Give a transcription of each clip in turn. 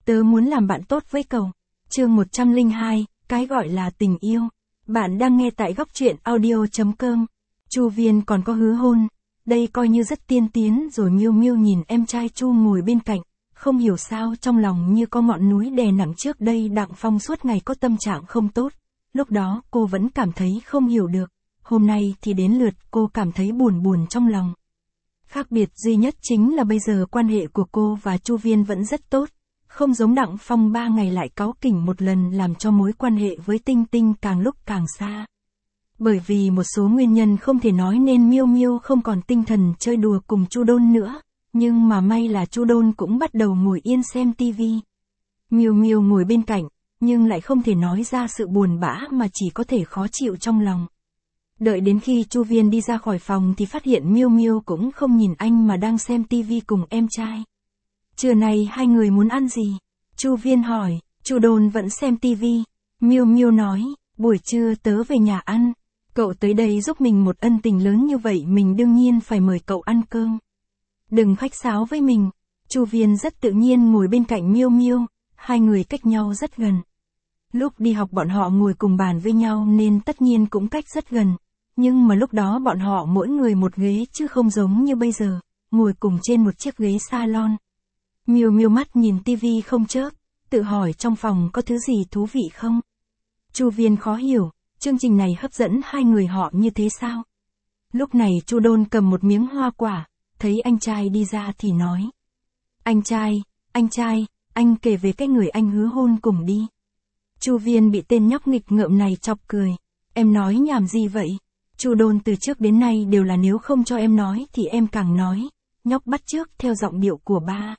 Tớ muốn làm bạn tốt với cậu. Chương 102, cái gọi là tình yêu. Bạn đang nghe tại góc truyện audio.com. Chu Viên còn có hứa hôn. Đây coi như rất tiên tiến rồi. Miêu Miêu nhìn em trai Chu ngồi bên cạnh. Không hiểu sao trong lòng như có ngọn núi đè nặng. Trước đây Đặng Phong suốt ngày có tâm trạng không tốt. Lúc đó cô vẫn cảm thấy không hiểu được. Hôm nay thì đến lượt cô cảm thấy buồn trong lòng. Khác biệt duy nhất chính là bây giờ quan hệ của cô và Chu Viên vẫn rất tốt. Không giống Đặng Phong 3 ngày lại cáu kỉnh một lần làm cho mối quan hệ với Tinh Tinh càng lúc càng xa. Bởi vì một số nguyên nhân không thể nói nên Miêu Miêu không còn tinh thần chơi đùa cùng Chu Đôn nữa. Nhưng mà may là Chu Đôn cũng bắt đầu ngồi yên xem tivi. Miêu Miêu ngồi bên cạnh, nhưng lại không thể nói ra sự buồn bã mà chỉ có thể khó chịu trong lòng. Đợi đến khi Chu Viên đi ra khỏi phòng thì phát hiện Miêu Miêu cũng không nhìn anh mà đang xem tivi cùng em trai. Trưa nay hai người muốn ăn gì? Chu Viên hỏi. Chu Đôn vẫn xem tivi. Miêu Miêu nói, buổi trưa tớ về nhà ăn. Cậu tới đây giúp mình một ân tình lớn như vậy mình đương nhiên phải mời cậu ăn cơm. Đừng khách sáo với mình. Chu Viên rất tự nhiên ngồi bên cạnh Miêu Miêu, hai người cách nhau rất gần. Lúc đi học bọn họ ngồi cùng bàn với nhau nên tất nhiên cũng cách rất gần. Nhưng mà lúc đó bọn họ mỗi người một ghế chứ không giống như bây giờ, ngồi cùng trên một chiếc ghế salon. Miêu Miêu mắt nhìn tivi không chớp, tự hỏi trong phòng có thứ gì thú vị không? Chu Viên khó hiểu, chương trình này hấp dẫn hai người họ như thế sao? Lúc này Chu Đôn cầm một miếng hoa quả, thấy anh trai đi ra thì nói. Anh trai, anh kể về cái người anh hứa hôn cùng đi. Chu Viên bị tên nhóc nghịch ngợm này chọc cười. Em nói nhảm gì vậy? Chu Đôn từ trước đến nay đều là nếu không cho em nói thì em càng nói. Nhóc bắt chước theo giọng điệu của ba.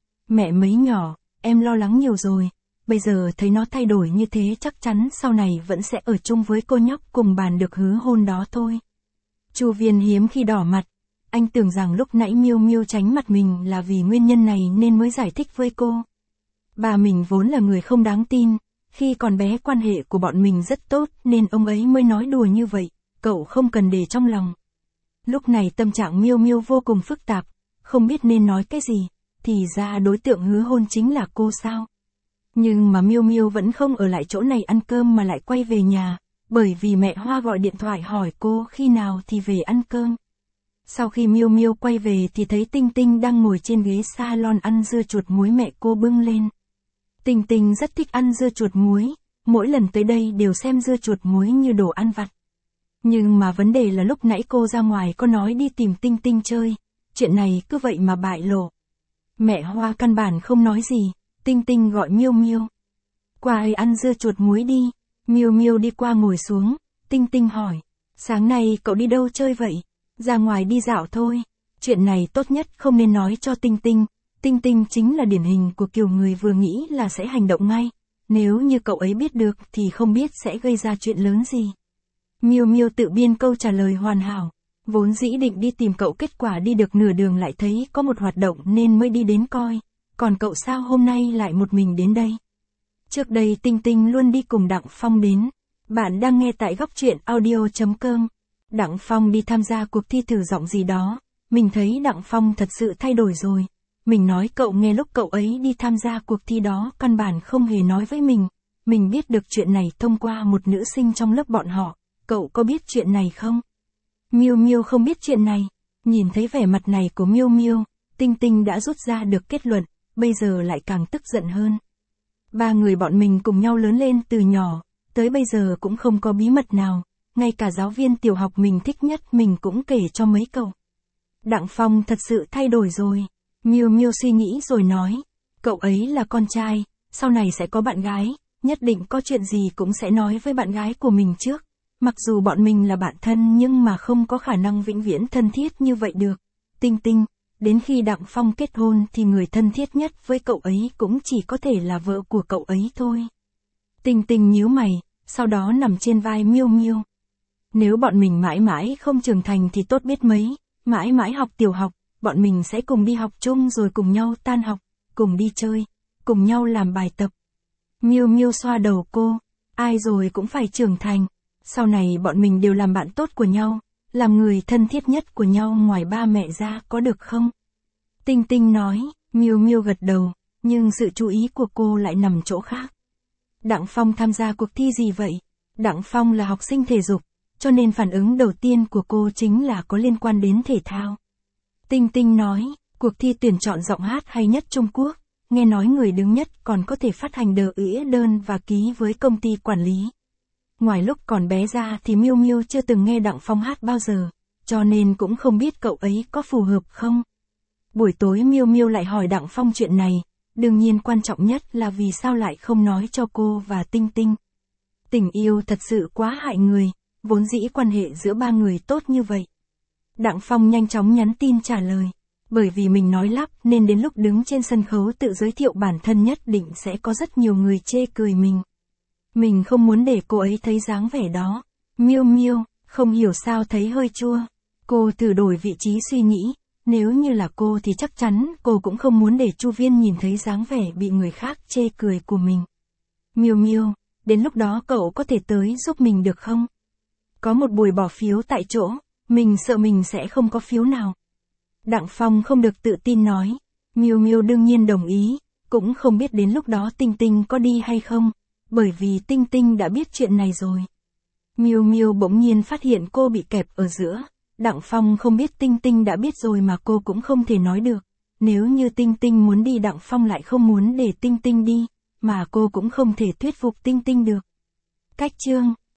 Mẹ mấy nhỏ, em lo lắng nhiều rồi. Bây giờ thấy nó thay đổi như thế chắc chắn sau này vẫn sẽ ở chung với cô nhóc cùng bàn được hứa hôn đó thôi. Chu Viên hiếm khi đỏ mặt. Anh tưởng rằng lúc nãy Miêu Miêu tránh mặt mình là vì nguyên nhân này nên mới giải thích với cô. Bà mình vốn là người không đáng tin. Khi còn bé quan hệ của bọn mình rất tốt nên ông ấy mới nói đùa như vậy. Cậu không cần để trong lòng. Lúc này tâm trạng Miêu Miêu vô cùng phức tạp. Không biết nên nói cái gì. Thì ra đối tượng hứa hôn chính là cô sao? Nhưng mà Miêu Miêu vẫn không ở lại chỗ này ăn cơm mà lại quay về nhà. Bởi vì mẹ Hoa gọi điện thoại hỏi cô khi nào thì về ăn cơm. Sau khi Miêu Miêu quay về thì thấy Tinh Tinh đang ngồi trên ghế salon ăn dưa chuột muối mẹ cô bưng lên. Tinh Tinh rất thích ăn dưa chuột muối. Mỗi lần tới đây đều xem dưa chuột muối như đồ ăn vặt. Nhưng mà vấn đề là lúc nãy cô ra ngoài có nói đi tìm Tinh Tinh chơi. Chuyện này cứ vậy mà bại lộ. Mẹ Hoa căn bản không nói gì. Tinh Tinh gọi Miêu Miêu. Qua ấy ăn dưa chuột muối đi. Miêu Miêu đi qua ngồi xuống. Tinh Tinh hỏi. Sáng nay cậu đi đâu chơi vậy? Ra ngoài đi dạo thôi. Chuyện này tốt nhất không nên nói cho Tinh Tinh. Tinh Tinh chính là điển hình của kiểu người vừa nghĩ là sẽ hành động ngay. Nếu như cậu ấy biết được thì không biết sẽ gây ra chuyện lớn gì. Miêu Miêu tự biên câu trả lời hoàn hảo. Vốn dĩ định đi tìm cậu kết quả đi được nửa đường lại thấy có một hoạt động nên mới đi đến coi. Còn cậu sao hôm nay lại một mình đến đây? Trước đây Tinh Tinh luôn đi cùng Đặng Phong đến. Bạn đang nghe tại góc truyện audio.com. Đặng Phong đi tham gia cuộc thi thử giọng gì đó. Mình thấy Đặng Phong thật sự thay đổi rồi. Mình nói cậu nghe lúc cậu ấy đi tham gia cuộc thi đó căn bản không hề nói với mình. Mình biết được chuyện này thông qua một nữ sinh trong lớp bọn họ. Cậu có biết chuyện này không? Miêu Miêu không biết chuyện này. Nhìn thấy vẻ mặt này của Miêu Miêu, Tinh Tinh đã rút ra được kết luận, bây giờ lại càng tức giận hơn. Ba người bọn mình cùng nhau lớn lên từ nhỏ, tới bây giờ cũng không có bí mật nào, ngay cả giáo viên tiểu học mình thích nhất mình cũng kể cho mấy cậu. Đặng Phong thật sự thay đổi rồi. Miêu Miêu suy nghĩ rồi nói, cậu ấy là con trai, sau này sẽ có bạn gái, nhất định có chuyện gì cũng sẽ nói với bạn gái của mình trước. Mặc dù bọn mình là bạn thân nhưng mà không có khả năng vĩnh viễn thân thiết như vậy được. Tinh Tinh, đến khi Đặng Phong kết hôn thì người thân thiết nhất với cậu ấy cũng chỉ có thể là vợ của cậu ấy thôi. Tinh Tinh nhíu mày, sau đó nằm trên vai Miêu Miêu. Nếu bọn mình mãi mãi không trưởng thành thì tốt biết mấy, mãi mãi học tiểu học, bọn mình sẽ cùng đi học chung rồi cùng nhau tan học, cùng đi chơi, cùng nhau làm bài tập. Miêu Miêu xoa đầu cô, ai rồi cũng phải trưởng thành. Sau này bọn mình đều làm bạn tốt của nhau, làm người thân thiết nhất của nhau ngoài ba mẹ ra có được không? Tinh Tinh nói, Miêu Miêu gật đầu, nhưng sự chú ý của cô lại nằm chỗ khác. Đặng Phong tham gia cuộc thi gì vậy? Đặng Phong là học sinh thể dục, cho nên phản ứng đầu tiên của cô chính là có liên quan đến thể thao. Tinh Tinh nói, cuộc thi tuyển chọn giọng hát hay nhất Trung Quốc, nghe nói người đứng nhất còn có thể phát hành đĩa đơn và ký với công ty quản lý. Ngoài lúc còn bé ra thì Miu Miu chưa từng nghe Đặng Phong hát bao giờ, cho nên cũng không biết cậu ấy có phù hợp không. Buổi tối Miu Miu lại hỏi Đặng Phong chuyện này, đương nhiên quan trọng nhất là vì sao lại không nói cho cô và Tinh Tinh. Tình yêu thật sự quá hại người, vốn dĩ quan hệ giữa ba người tốt như vậy. Đặng Phong nhanh chóng nhắn tin trả lời, bởi vì mình nói lắp nên đến lúc đứng trên sân khấu tự giới thiệu bản thân nhất định sẽ có rất nhiều người chê cười mình. Mình không muốn để cô ấy thấy dáng vẻ đó. Miu Miu, không hiểu sao thấy hơi chua. Cô thử đổi vị trí suy nghĩ, nếu như là cô thì chắc chắn cô cũng không muốn để Chu Viên nhìn thấy dáng vẻ bị người khác chê cười của mình. Miu Miu, đến lúc đó cậu có thể tới giúp mình được không? Có một buổi bỏ phiếu tại chỗ, mình sợ mình sẽ không có phiếu nào. Đặng Phong không được tự tin nói. Miu Miu đương nhiên đồng ý, cũng không biết đến lúc đó Tinh Tinh có đi hay không, bởi vì Tinh Tinh đã biết chuyện này rồi. Miu Miu bỗng nhiên phát hiện cô bị kẹp ở giữa. Đặng Phong không biết Tinh Tinh đã biết rồi mà cô cũng không thể nói được. Nếu như Tinh Tinh muốn đi Đặng Phong lại không muốn để Tinh Tinh đi, mà cô cũng không thể thuyết phục Tinh Tinh được. Cách chương